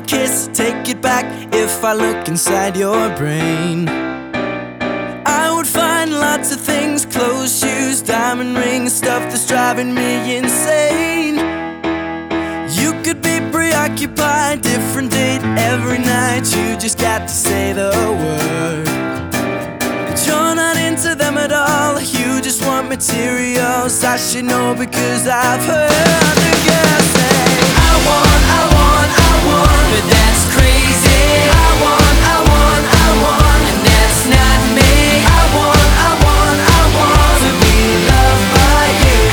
a kiss, take it back. If I look inside your brain, I would find lots of things: clothes, shoes, diamond rings, stuff that's driving me insane. You could be preoccupied, different date every night. You just got to say the word. But you're not into them at all. You just want materials. I should know because I've heard the girls say, I want, I want, I want, but that's crazy. I want, I want, I want, and that's not me. I want, I want, I want to be loved by you.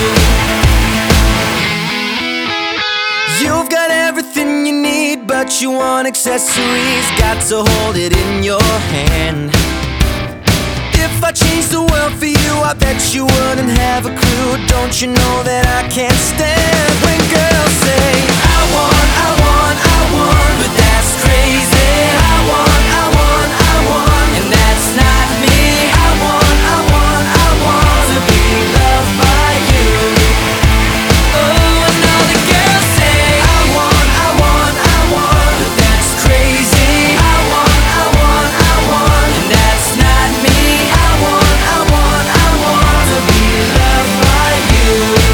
You've got everything you need, but you want accessories. Got to hold it in your hand. If I changed the world for you, I bet you wouldn't have a clue. Don't you know that I can't stand when girls say, I want, I want, I want, but that's crazy. I want, I want, I want, and that's not me. I want, I want, I want to be loved by you. Oh, and all the girls say, I want, I want, I want, but that's crazy. I want, I want, I want, and that's not me. I want, I want, I want to be loved by you.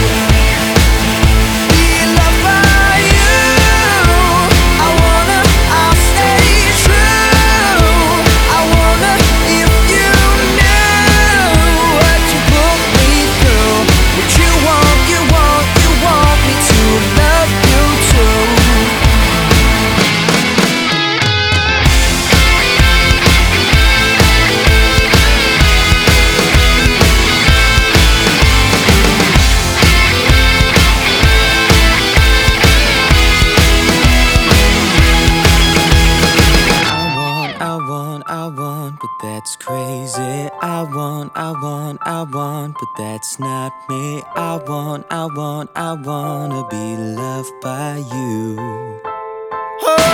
Be loved by you. I wanna, I'll stay true. I wonder if you knew what you put me through. What you want, you want, you want me to love you too. I want, but that's crazy. I want, but that's not me. I want, I wanna be loved by you. Oh,